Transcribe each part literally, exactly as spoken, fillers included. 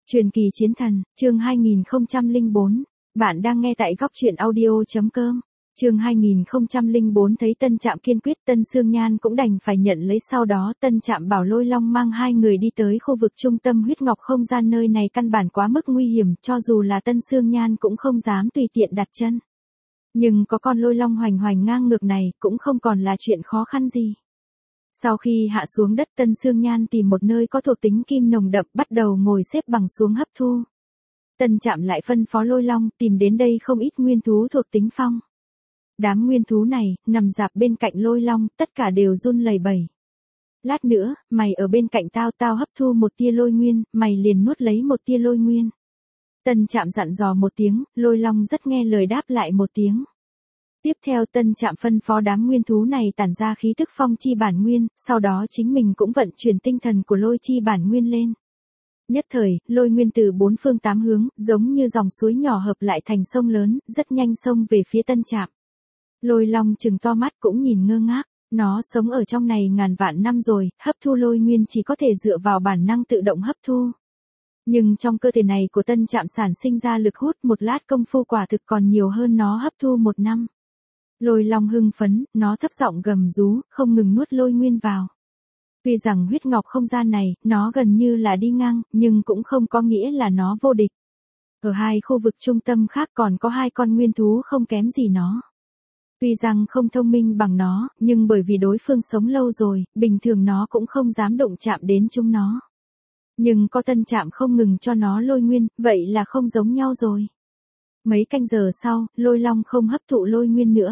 Truyền kỳ chiến thần, chương hai nghìn không trăm lẻ bốn. Bạn đang nghe tại góc truyện audio.com. Chương hai nghìn không trăm lẻ bốn thấy Tân Trạm kiên quyết, Tân Sương Nhan cũng đành phải nhận lấy. Sau đó Tân Trạm bảo Lôi Long mang hai người đi tới khu vực trung tâm huyết ngọc không gian, nơi này căn bản quá mức nguy hiểm, cho dù là Tân Sương Nhan cũng không dám tùy tiện đặt chân. Nhưng có con Lôi Long hoành hoành ngang ngược này cũng không còn là chuyện khó khăn gì. Sau khi hạ xuống đất, Tân Sương Nhan tìm một nơi có thuộc tính kim nồng đậm, bắt đầu ngồi xếp bằng xuống hấp thu. Tân Trạm lại phân phó Lôi Long tìm đến đây không ít nguyên thú thuộc tính phong. Đám nguyên thú này, nằm rạp bên cạnh Lôi Long, tất cả đều run lẩy bẩy. Lát nữa, mày ở bên cạnh tao, tao hấp thu một tia lôi nguyên, mày liền nuốt lấy một tia lôi nguyên. Tân Trạm dặn dò một tiếng, Lôi Long rất nghe lời đáp lại một tiếng. Tiếp theo Tân Trạm phân phó đám nguyên thú này tản ra khí tức phong chi bản nguyên, sau đó chính mình cũng vận chuyển tinh thần của lôi chi bản nguyên lên. Nhất thời, lôi nguyên từ bốn phương tám hướng, giống như dòng suối nhỏ hợp lại thành sông lớn, rất nhanh xông về phía Tân Trạm. Lôi Long trừng to mắt cũng nhìn ngơ ngác, nó sống ở trong này ngàn vạn năm rồi, hấp thu lôi nguyên chỉ có thể dựa vào bản năng tự động hấp thu. Nhưng trong cơ thể này của Tân Trạm sản sinh ra lực hút, một lát công phu quả thực còn nhiều hơn nó hấp thu một năm. Lôi Long hưng phấn, nó thấp giọng gầm rú, không ngừng nuốt lôi nguyên vào. Tuy rằng huyết ngọc không gian này, nó gần như là đi ngang, nhưng cũng không có nghĩa là nó vô địch. Ở hai khu vực trung tâm khác còn có hai con nguyên thú không kém gì nó. Tuy rằng không thông minh bằng nó, nhưng bởi vì đối phương sống lâu rồi, bình thường nó cũng không dám đụng chạm đến chúng nó. Nhưng có Tân Trạm không ngừng cho nó lôi nguyên, vậy là không giống nhau rồi. Mấy canh giờ sau, Lôi Long không hấp thụ lôi nguyên nữa.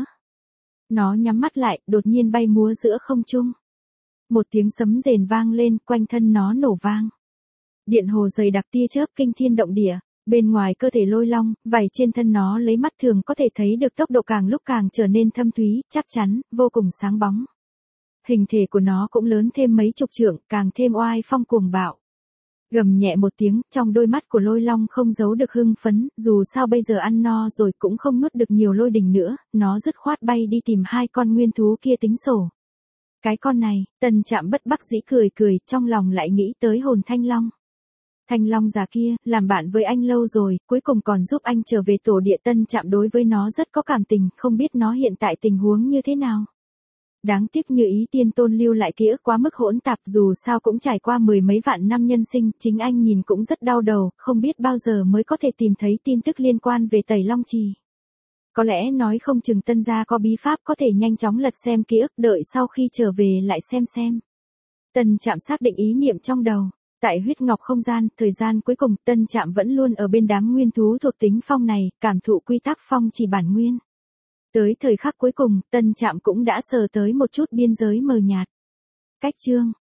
Nó nhắm mắt lại, đột nhiên bay múa giữa không trung. Một tiếng sấm rền vang lên, quanh thân nó nổ vang. Điện hồ dày đặc tia chớp kinh thiên động địa, bên ngoài cơ thể Lôi Long, vảy trên thân nó lấy mắt thường có thể thấy được tốc độ càng lúc càng trở nên thâm thúy, chắc chắn, vô cùng sáng bóng. Hình thể của nó cũng lớn thêm mấy chục trượng, càng thêm oai phong cuồng bạo. Gầm nhẹ một tiếng, trong đôi mắt của Lôi Long không giấu được hưng phấn, dù sao bây giờ ăn no rồi cũng không nuốt được nhiều lôi đình nữa, nó dứt khoát bay đi tìm hai con nguyên thú kia tính sổ. Cái con này, Tân Trạm bất đắc dĩ cười cười, trong lòng lại nghĩ tới hồn Thanh Long. Thanh Long già kia, làm bạn với anh lâu rồi, cuối cùng còn giúp anh trở về tổ địa. Tân Trạm đối với nó rất có cảm tình, không biết nó hiện tại tình huống như thế nào. Đáng tiếc Như Ý Tiên Tôn lưu lại ký ức quá mức hỗn tạp, dù sao cũng trải qua mười mấy vạn năm nhân sinh, chính anh nhìn cũng rất đau đầu, không biết bao giờ mới có thể tìm thấy tin tức liên quan về Tẩy Long Trì. Có lẽ nói không chừng Tân gia có bí pháp có thể nhanh chóng lật xem ký ức, đợi sau khi trở về lại xem xem. Tân Trạm xác định ý niệm trong đầu. Tại huyết ngọc không gian, thời gian cuối cùng Tân Trạm vẫn luôn ở bên đám nguyên thú thuộc tính phong này, cảm thụ quy tắc phong chỉ bản nguyên. Tới thời khắc cuối cùng, Tân Trạm cũng đã sờ tới một chút biên giới mờ nhạt. Cách chương